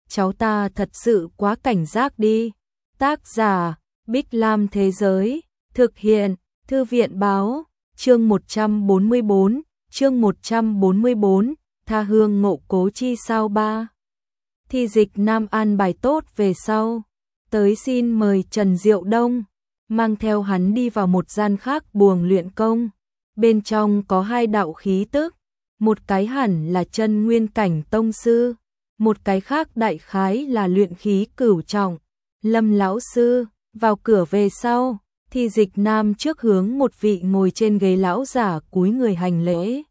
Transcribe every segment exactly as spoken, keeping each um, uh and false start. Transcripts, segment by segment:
cháu ta thật sự quá cảnh giác đi. Tác giả, Bích Lam Thế Giới, thực hiện, Thư viện Báo, chương một trăm bốn mươi bốn, chương một trăm bốn mươi bốn, tha hương ngộ cố chi sao ba. Thi Dịch Nam an bài tốt về sau, tới xin mời Trần Diệu Đông, mang theo hắn đi vào một gian khác buồng luyện công. Bên trong có hai đạo khí tức, một cái hẳn là chân nguyên cảnh tông sư, một cái khác đại khái là luyện khí cửu trọng. Lâm lão sư, vào cửa về sau, Thi Dịch Nam trước hướng một vị ngồi trên ghế lão giả cúi người hành lễ.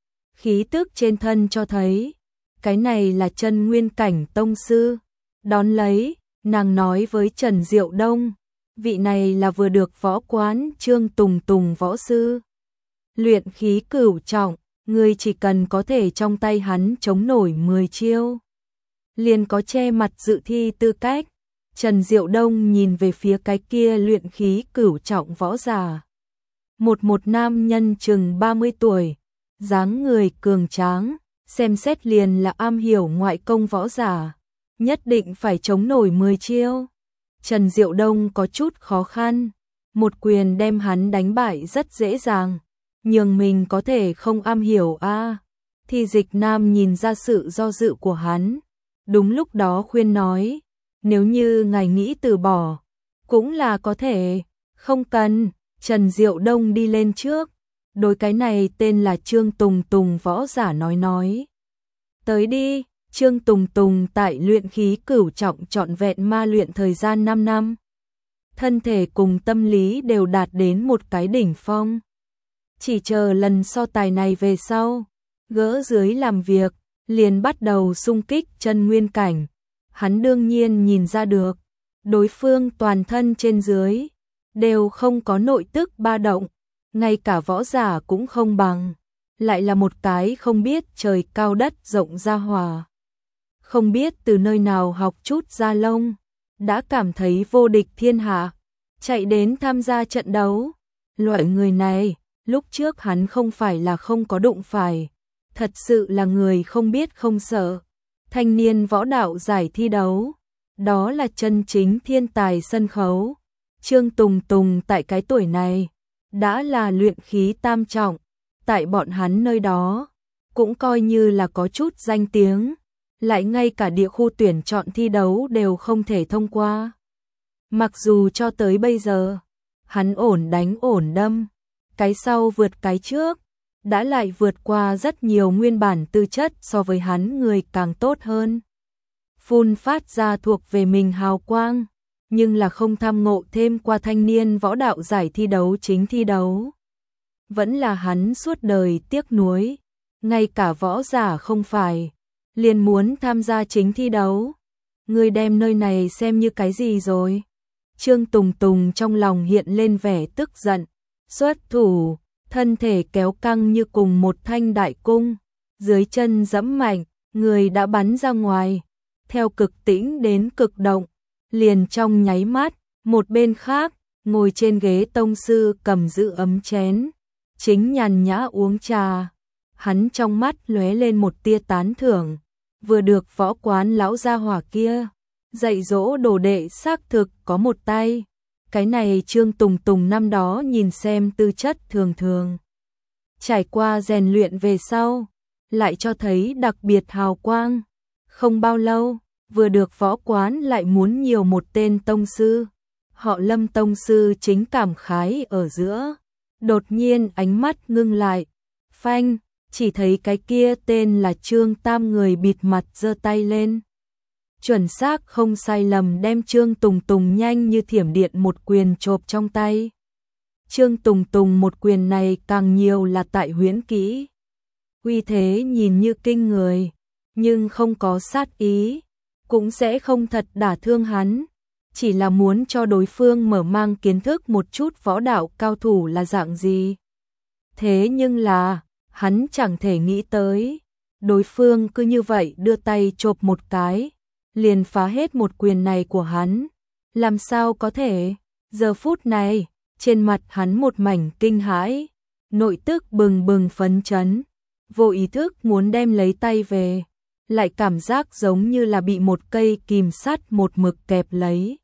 Khí tức trên thân cho thấy, cái này là chân nguyên cảnh tông sư. Đón lấy, nàng nói với Trần Diệu Đông, vị này là vừa được võ quán Trương Tùng Tùng võ sư. Luyện khí cửu trọng, người chỉ cần có thể trong tay hắn chống nổi mười chiêu, liền có che mặt dự thi tư cách. Trần Diệu Đông nhìn về phía cái kia luyện khí cửu trọng võ giả. Một một nam nhân chừng ba mươi tuổi, dáng người cường tráng, xem xét liền là am hiểu ngoại công võ giả, nhất định phải chống nổi mười chiêu. Trần Diệu Đông có chút khó khăn, một quyền đem hắn đánh bại rất dễ dàng, nhưng mình có thể không am hiểu a. À. Thi Dịch Nam nhìn ra sự do dự của hắn, đúng lúc đó khuyên nói, nếu như ngài nghĩ từ bỏ, cũng là có thể, không cần. Trần Diệu Đông đi lên trước, đối cái này tên là Trương Tùng Tùng võ giả nói nói. Tới đi. Trương Tùng Tùng tại luyện khí cửu trọng trọn vẹn ma luyện thời gian năm năm. Thân thể cùng tâm lý đều đạt đến một cái đỉnh phong. Chỉ chờ lần so tài này về sau, gỡ dưới làm việc, liền bắt đầu xung kích chân nguyên cảnh. Hắn đương nhiên nhìn ra được, đối phương toàn thân trên dưới, đều không có nội tức ba động, ngay cả võ giả cũng không bằng, lại là một cái không biết trời cao đất rộng ra hòa. Không biết từ nơi nào học chút da lông, đã cảm thấy vô địch thiên hạ, chạy đến tham gia trận đấu. Loại người này, lúc trước hắn không phải là không có đụng phải, thật sự là người không biết không sợ. Thanh niên võ đạo giải thi đấu, đó là chân chính thiên tài sân khấu. Trương Tùng Tùng tại cái tuổi này, đã là luyện khí tam trọng, tại bọn hắn nơi đó, cũng coi như là có chút danh tiếng. Lại ngay cả địa khu tuyển chọn thi đấu đều không thể thông qua. Mặc dù cho tới bây giờ, hắn ổn đánh ổn đâm, cái sau vượt cái trước, đã lại vượt qua rất nhiều nguyên bản tư chất so với hắn người càng tốt hơn. Phun phát ra thuộc về mình hào quang, nhưng là không tham ngộ thêm qua thanh niên võ đạo giải thi đấu chính thi đấu. Vẫn là hắn suốt đời tiếc nuối, ngay cả võ giả không phải, liền muốn tham gia chính thi đấu. Người đem nơi này xem như cái gì rồi? Trương Tùng Tùng trong lòng hiện lên vẻ tức giận, xuất thủ, thân thể kéo căng như cùng một thanh đại cung, dưới chân giẫm mạnh, người đã bắn ra ngoài, theo cực tĩnh đến cực động, liền trong nháy mắt. Một bên khác, ngồi trên ghế tông sư cầm giữ ấm chén, chính nhàn nhã uống trà, hắn trong mắt lóe lên một tia tán thưởng. Vừa được võ quán lão gia hỏa kia dạy dỗ đồ đệ xác thực có một tay. Cái này Trương Tùng Tùng năm đó nhìn xem tư chất thường thường, trải qua rèn luyện về sau, lại cho thấy đặc biệt hào quang. Không bao lâu, vừa được võ quán lại muốn nhiều một tên tông sư. Họ Lâm tông sư chính cảm khái ở giữa, đột nhiên ánh mắt ngưng lại, phanh. Chỉ thấy cái kia tên là Trương Tam người bịt mặt giơ tay lên, chuẩn xác không sai lầm đem Trương Tùng Tùng nhanh như thiểm điện một quyền chộp trong tay. Trương Tùng Tùng một quyền này càng nhiều là tại huyễn kỹ, uy thế nhìn như kinh người, nhưng không có sát ý, cũng sẽ không thật đả thương hắn, chỉ là muốn cho đối phương mở mang kiến thức một chút võ đạo cao thủ là dạng gì. Thế nhưng là hắn chẳng thể nghĩ tới, đối phương cứ như vậy đưa tay chộp một cái, liền phá hết một quyền này của hắn. Làm sao có thể? Giờ phút này, trên mặt hắn một mảnh kinh hãi, nội tức bừng bừng phấn chấn, vô ý thức muốn đem lấy tay về, lại cảm giác giống như là bị một cây kìm sắt một mực kẹp lấy.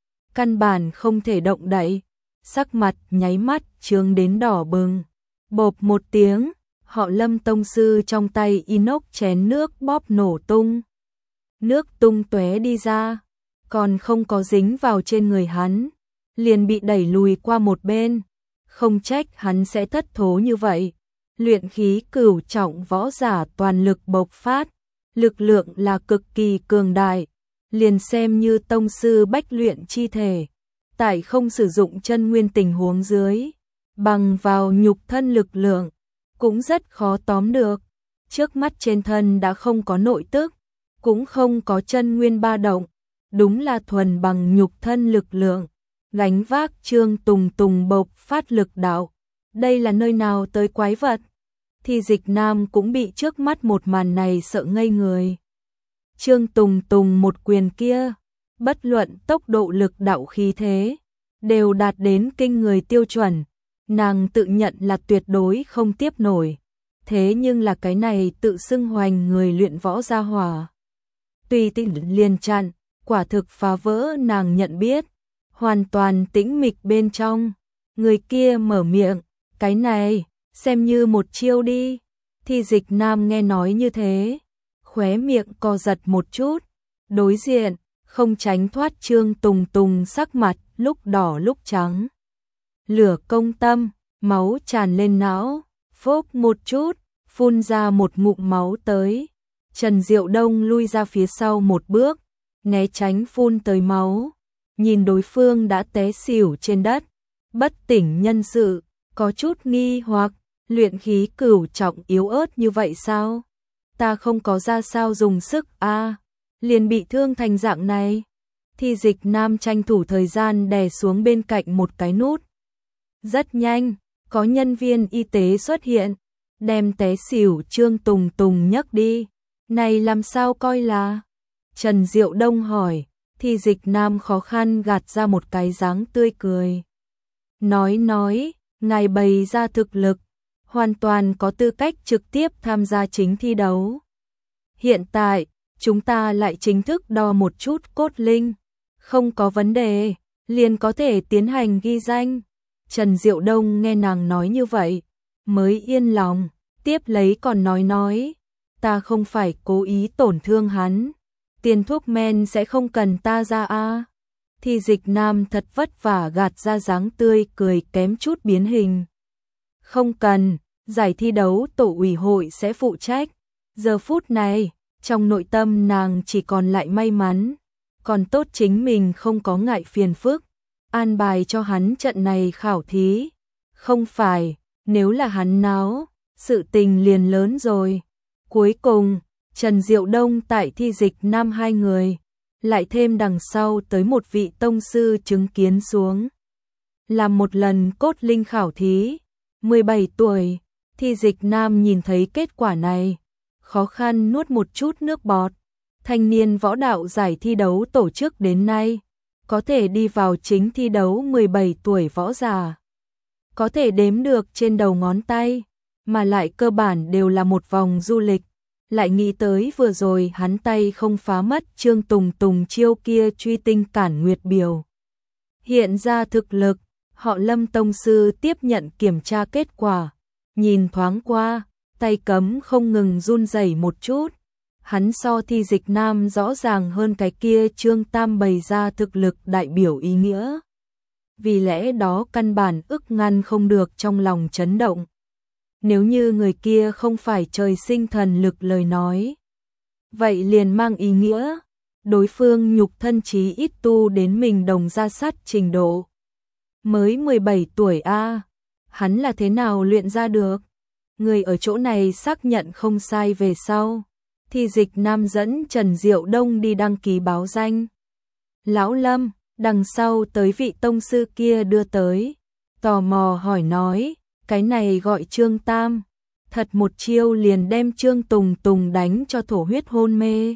Căn bản không thể động đậy, sắc mặt nháy mắt trướng đến đỏ bừng. Bộp một tiếng, Họ Lâm tông sư trong tay inox chén nước bóp nổ tung. Nước tung tóe đi ra, còn không có dính vào trên người hắn, liền bị đẩy lùi qua một bên. Không trách hắn sẽ thất thố như vậy. Luyện khí cửu trọng võ giả toàn lực bộc phát, lực lượng là cực kỳ cường đại, liền xem như tông sư bách luyện chi thể, tại không sử dụng chân nguyên tình huống dưới, bằng vào nhục thân lực lượng, cũng rất khó tóm được. Trước mắt trên thân đã không có nội tức, cũng không có chân nguyên ba động, đúng là thuần bằng nhục thân lực lượng, gánh vác Trương Tùng Tùng bộc phát lực đạo. Đây là nơi nào tới quái vật? Thì Dịch Nam cũng bị trước mắt một màn này sợ ngây người. Trương Tùng Tùng một quyền kia, bất luận tốc độ lực đạo khí thế, đều đạt đến kinh người tiêu chuẩn, nàng tự nhận là tuyệt đối không tiếp nổi. Thế nhưng là cái này tự xưng hoành người luyện võ gia hỏa, tùy tiện liền chặn, quả thực phá vỡ nàng nhận biết, hoàn toàn tĩnh mịch bên trong. Người kia mở miệng, cái này, xem như một chiêu đi. Thì Dịch Nam nghe nói như thế, khóe miệng co giật một chút, đối diện, không tránh thoát Trương Tùng Tùng sắc mặt lúc đỏ lúc trắng. Lửa công tâm, máu tràn lên não, phốc một chút, phun ra một ngụm máu tới. Trần Diệu Đông lui ra phía sau một bước, né tránh phun tới máu, nhìn đối phương đã té xỉu trên đất, bất tỉnh nhân sự, có chút nghi hoặc, luyện khí cửu trọng yếu ớt như vậy sao? Ta không có ra sao dùng sức a, à, liền bị thương thành dạng này. Thì Dịch Nam tranh thủ thời gian đè xuống bên cạnh một cái nút. Rất nhanh, có nhân viên y tế xuất hiện, đem té xỉu Trương Tùng Tùng nhấc đi. Này làm sao coi là? Trần Diệu Đông hỏi. Thì Dịch Nam khó khăn gạt ra một cái dáng tươi cười. Nói nói, ngài bày ra thực lực, hoàn toàn có tư cách trực tiếp tham gia chính thi đấu. Hiện tại, chúng ta lại chính thức đo một chút cốt linh, không có vấn đề, liền có thể tiến hành ghi danh. Trần Diệu Đông nghe nàng nói như vậy, mới yên lòng, tiếp lấy còn nói nói, ta không phải cố ý tổn thương hắn, tiền thuốc men sẽ không cần ta ra a. À. Thì Dịch Nam thật vất vả gạt ra dáng tươi cười kém chút biến hình. Không cần, giải thi đấu tổ ủy hội sẽ phụ trách. Giờ phút này, trong nội tâm nàng chỉ còn lại may mắn, còn tốt chính mình không có ngại phiền phức, an bài cho hắn trận này khảo thí. Không phải, nếu là hắn náo, sự tình liền lớn rồi. Cuối cùng, Trần Diệu Đông tại Thi Dịch Nam hai người, lại thêm đằng sau tới một vị tông sư chứng kiến xuống. Làm một lần cốt linh khảo thí, mười bảy tuổi, Thi Dịch Nam nhìn thấy kết quả này, khó khăn nuốt một chút nước bọt. Thanh niên võ đạo giải thi đấu tổ chức đến nay, có thể đi vào chính thi đấu mười bảy tuổi võ giả, có thể đếm được trên đầu ngón tay, mà lại cơ bản đều là một vòng du lịch. Lại nghĩ tới vừa rồi hắn tay không phá mất Trương Tùng Tùng chiêu kia truy tinh cản nguyệt biểu. Hiện ra thực lực, Họ Lâm tông sư tiếp nhận kiểm tra kết quả, nhìn thoáng qua, tay cấm không ngừng run rẩy một chút. Hắn so Thi Dịch Nam rõ ràng hơn cái kia Trương Tam bày ra thực lực đại biểu ý nghĩa. Vì lẽ đó căn bản ức ngăn không được trong lòng chấn động. Nếu như người kia không phải trời sinh thần lực lời nói, vậy liền mang ý nghĩa đối phương nhục thân chí ít tu đến mình đồng ra sát trình độ. Mới mười bảy tuổi a, à, hắn là thế nào luyện ra được? Người ở chỗ này xác nhận không sai về sau, Thì Dịch Nam dẫn Trần Diệu Đông đi đăng ký báo danh. Lão Lâm, đằng sau tới vị tông sư kia đưa tới, tò mò hỏi nói, cái này gọi Trương Tam, thật một chiêu liền đem Trương Tùng Tùng đánh cho thổ huyết hôn mê.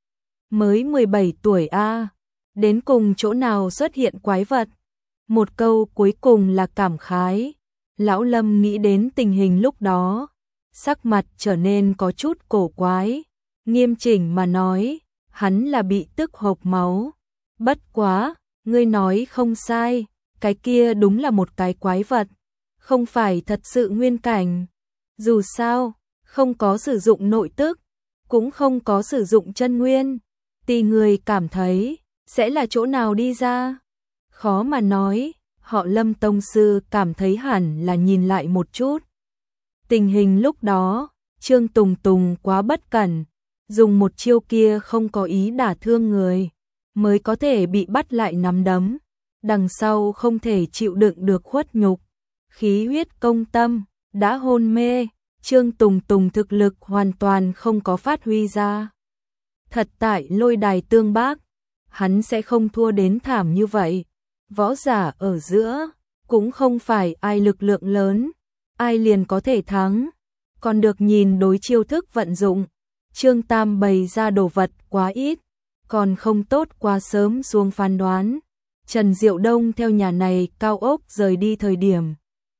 Mới mười bảy tuổi a, à, đến cùng chỗ nào xuất hiện quái vật? Một câu cuối cùng là cảm khái. Lão Lâm nghĩ đến tình hình lúc đó, sắc mặt trở nên có chút cổ quái, Nghiêm chỉnh mà nói, hắn là bị tức hộc máu. Bất quá, ngươi nói không sai, cái kia đúng là một cái quái vật, không phải thật sự nguyên cảnh. Dù sao, không có sử dụng nội tức, cũng không có sử dụng chân nguyên, thì người cảm thấy sẽ là chỗ nào đi ra? Khó mà nói, họ Lâm tông sư cảm thấy hẳn là nhìn lại một chút. Tình hình lúc đó, Trương Tùng Tùng quá bất cẩn, dùng một chiêu kia không có ý đả thương người, mới có thể bị bắt lại nắm đấm, đằng sau không thể chịu đựng được khuất nhục, khí huyết công tâm, đã hôn mê, Trương Tùng Tùng thực lực hoàn toàn không có phát huy ra. Thật tại lôi đài tương bác, hắn sẽ không thua đến thảm như vậy. Võ giả ở giữa, cũng không phải ai lực lượng lớn, ai liền có thể thắng, còn được nhìn đối chiêu thức vận dụng. Trương Tam bày ra đồ vật quá ít, còn không tốt quá sớm xuống phán đoán. Trần Diệu Đông theo nhà này cao ốc rời đi thời điểm.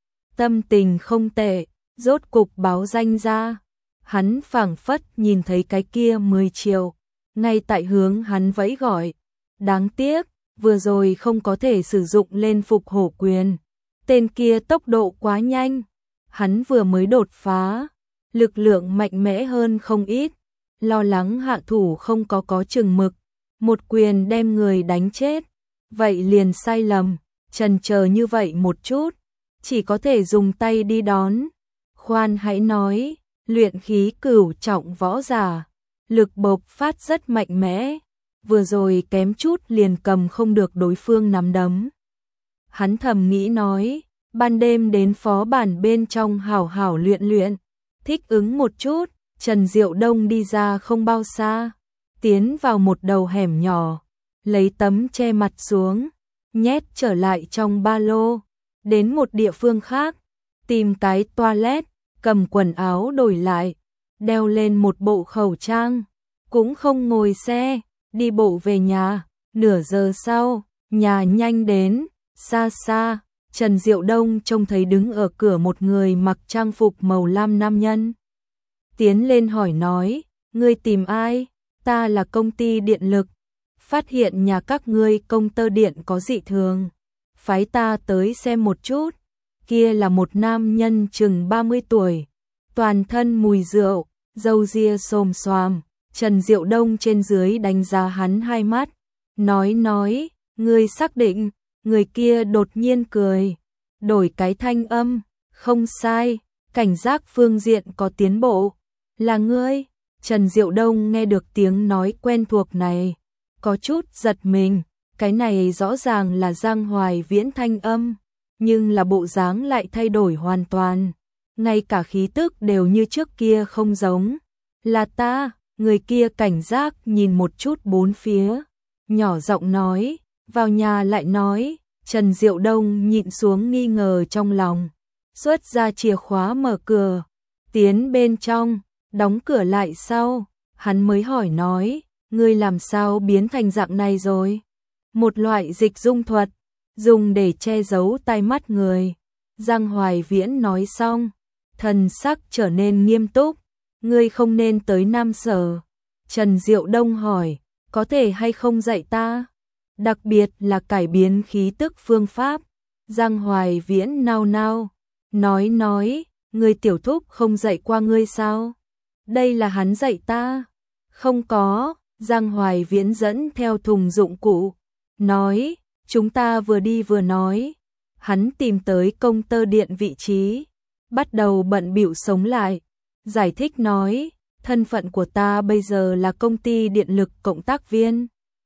Tâm tình không tệ, rốt cục báo danh ra. Hắn phảng phất nhìn thấy cái kia mười triệu, ngay tại hướng hắn vẫy gọi. Đáng tiếc, vừa rồi không có thể sử dụng lên phục hổ quyền. Tên kia tốc độ quá nhanh, hắn vừa mới đột phá, lực lượng mạnh mẽ hơn không ít, lo lắng hạ thủ không có có chừng mực, một quyền đem người đánh chết, vậy liền sai lầm, chần chờ như vậy một chút, chỉ có thể dùng tay đi đón. Khoan hãy nói, luyện khí cửu trọng võ giả, lực bộc phát rất mạnh mẽ, vừa rồi kém chút liền cầm không được đối phương nắm đấm. Hắn thầm nghĩ nói, ban đêm đến phó bản bên trong hảo hảo luyện luyện, thích ứng một chút. Trần Diệu Đông đi ra không bao xa, tiến vào một đầu hẻm nhỏ, lấy tấm che mặt xuống, nhét trở lại trong ba lô, đến một địa phương khác, tìm cái toilet, cầm quần áo đổi lại, đeo lên một bộ khẩu trang, cũng không ngồi xe, đi bộ về nhà. Nửa giờ sau, nhà nhanh đến, xa xa, Trần Diệu Đông trông thấy đứng ở cửa một người mặc trang phục màu lam nam nhân. Tiến lên hỏi nói, ngươi tìm ai? Ta là công ty điện lực, phát hiện nhà các ngươi công tơ điện có dị thường, phái ta tới xem một chút. Kia là một nam nhân chừng ba mươi tuổi, toàn thân mùi rượu, râu ria xồm xoàm. Trần Diệu Đông trên dưới đánh giá hắn hai mắt, nói nói, ngươi xác định? Người kia đột nhiên cười, đổi cái thanh âm, không sai, cảnh giác phương diện có tiến bộ. Là ngươi? Trần Diệu Đông nghe được tiếng nói quen thuộc này, có chút giật mình, cái này rõ ràng là Giang Hoài Viễn thanh âm, nhưng là bộ dáng lại thay đổi hoàn toàn, ngay cả khí tức đều như trước kia không giống. Là ta. Người kia cảnh giác nhìn một chút bốn phía, nhỏ giọng nói, vào nhà lại nói. Trần Diệu Đông nhịn xuống nghi ngờ trong lòng, xuất ra chìa khóa mở cửa, tiến bên trong, đóng cửa lại sau, hắn mới hỏi nói, ngươi làm sao biến thành dạng này rồi? Một loại dịch dung thuật, dùng để che giấu tai mắt người. Giang Hoài Viễn nói xong, thần sắc trở nên nghiêm túc, ngươi không nên tới Nam Sở. Trần Diệu Đông hỏi, có thể hay không dạy ta? Đặc biệt là cải biến khí tức phương pháp. Giang Hoài Viễn nao nao, nói nói, người tiểu thúc không dạy qua ngươi sao? Đây là hắn dạy ta. Không có. Giang Hoài Viễn dẫn theo thùng dụng cụ, nói, chúng ta vừa đi vừa nói. Hắn tìm tới công tơ điện vị trí, bắt đầu bận bịu sống lại, giải thích nói, thân phận của ta bây giờ là công ty điện lực cộng tác viên.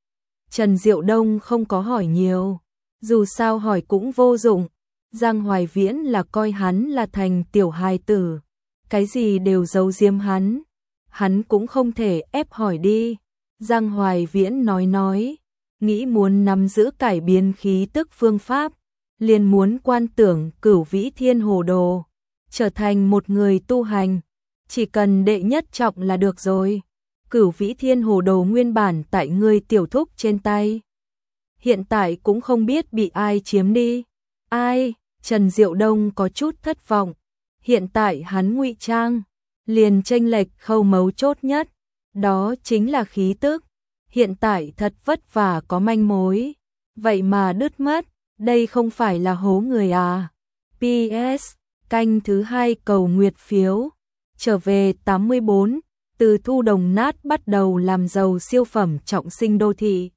Trần Diệu Đông không có hỏi nhiều, dù sao hỏi cũng vô dụng. Giang Hoài Viễn là coi hắn là thành tiểu hài tử, cái gì đều giấu giếm hắn, hắn cũng không thể ép hỏi đi. Giang Hoài Viễn nói nói, nghĩ muốn nắm giữ cải biến khí tức phương pháp, liền muốn quan tưởng Cửu Vĩ Thiên Hồ Đồ, trở thành một người tu hành, chỉ cần đệ nhất trọng là được rồi. Cửu Vĩ Thiên Hồ Đồ nguyên bản tại ngươi tiểu thúc trên tay, hiện tại cũng không biết bị ai chiếm đi. Ai? Trần Diệu Đông có chút thất vọng. Hiện tại hắn ngụy trang, liền chênh lệch khâu mấu chốt nhất, Đó chính là khí tức. Hiện tại thật vất vả có manh mối, vậy mà đứt mất, đây không phải là hố người à. pê ét Canh thứ hai cầu nguyệt phiếu. Trở về tám mươi bốn, từ thu đồng nát bắt đầu làm giàu siêu phẩm trọng sinh đô thị.